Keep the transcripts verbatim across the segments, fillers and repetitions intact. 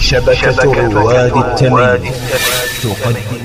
شبكة رواد التميم تقدم.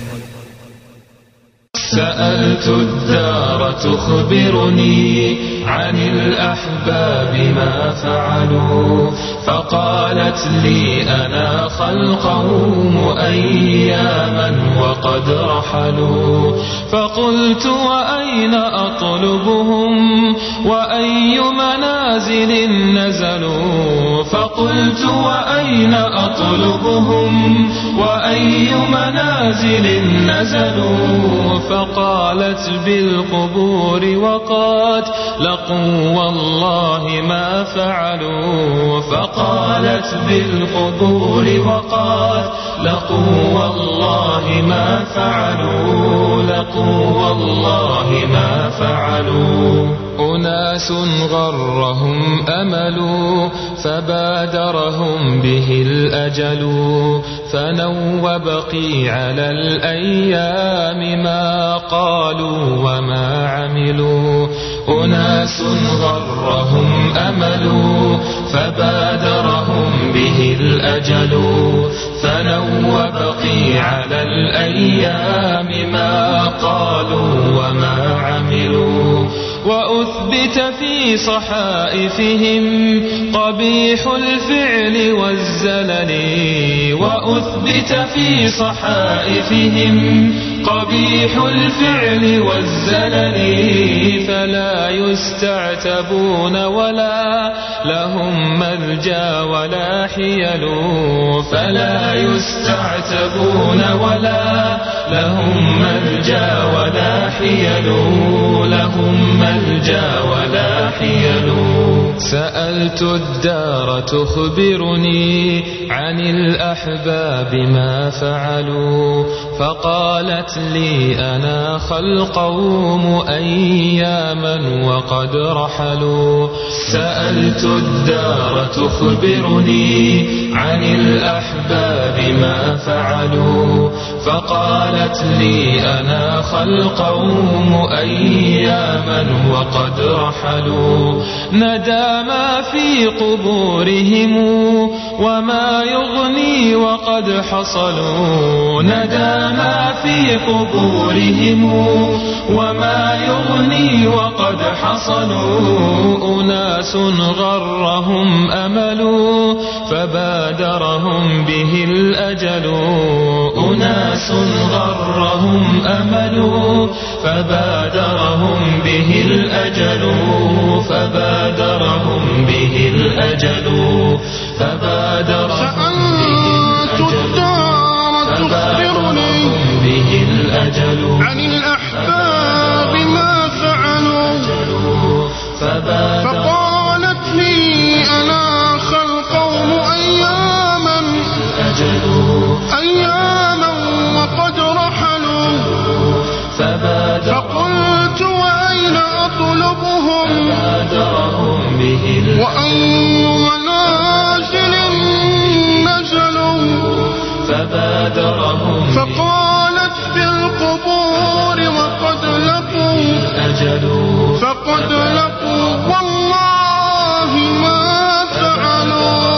سألت الدار تخبرني عن الأحباب ما فعلوا، فقالت لي أنا خلقهم أياما وقد رحلوا. فقلت وأين أطلبهم وأي منازل نزلوا، فقلت وأين أطلبهم وأي منازل نزلوا. فقالت بالقبور وقد لقوا والله ما فعلوا، فقالت بالقبور وقد لقوا والله ما فعلوا، لقوا والله ما فعلوا. أناس غرهم أمل فبادرهم به الأجل، فنوا بقي على الأيام ما قالوا وما عملوا. أناس غرهم أمل فبادرهم به الأجل، فنوا بقي على الأيام ما قالوا وما عملوا. وأثبت في صحائفهم قبيح الفعل والزلل، وأثبت في صحائفهم قبيح الفعل والزلل. فلا يستعتبون ولا لهم ملجا ولا حيل، فلا يستعتبون ولا لهم ملجا ولا حيل، لهم ملجا ولا حيل. سألت الدار تخبرني عن الأحباب ما فعلوا، فقالت لي أنا خلقهم أياما وقد رحلوا. سألت الدار تخبرني عن الأحباب ما فعلوا، فقالت لي أنا خلقهم أياما وقد رحلوا. ندى ما في قبورهم وما يغني وقد حصلوا، ندى ما في قبورهم وما يغني وقد حصلوا. أناس غرهم أمل فبادرهم به الأجل، أناس غرهم أمل فبادرهم به الأجل، فبادرهم به الأجل، فبادرهم به الأجل عن الأحباب ما فعلوا. فقالت لي أنا خلقهم أياما أياما وقد رحلوا. فقلت وأين أطلبهم وأي منازل نزلوا. فقالت بالقبور وقد لقوا فقد لقوا والله ما فعلوا.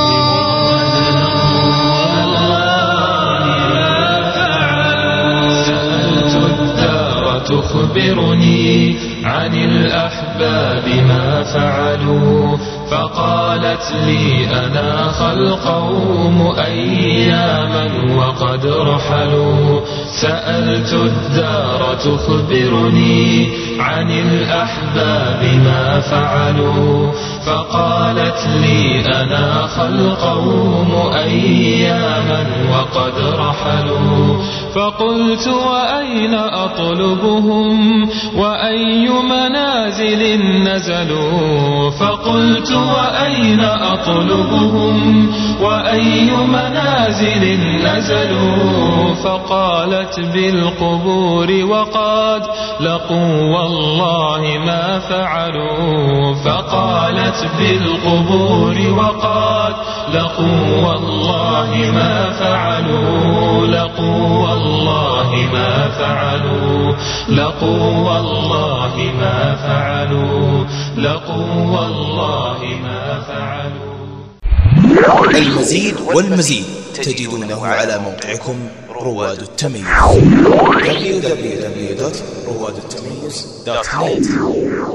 سألت الدار تخبرني عن الأحباب ما فعلوا، فقالت لي أنا خلقهم أياما وقد رحلوا. سألت الدار تخبرني عن الأحباب ما فعلوا، فقالت لي أنا خلقهم أياما وقد رحلوا. فقلت وأين أطلبهم وأي منازل نزلوا، فقلت وأين أطلبهم وأي منازل نزلوا. فقالت بالقبور وقد لقوا والله ما فعلوا، فقالت بالقبور وقد لقوا والله ما فعلوا، لقوا والله ما فعلوا، لقوا والله ما فعلوا، لقوا والله ما فعلوا. المزيد والمزيد تجدونه على موقعكم رواد التميز دبليو دبليو دبليو دوت رواد التميز دوت نت.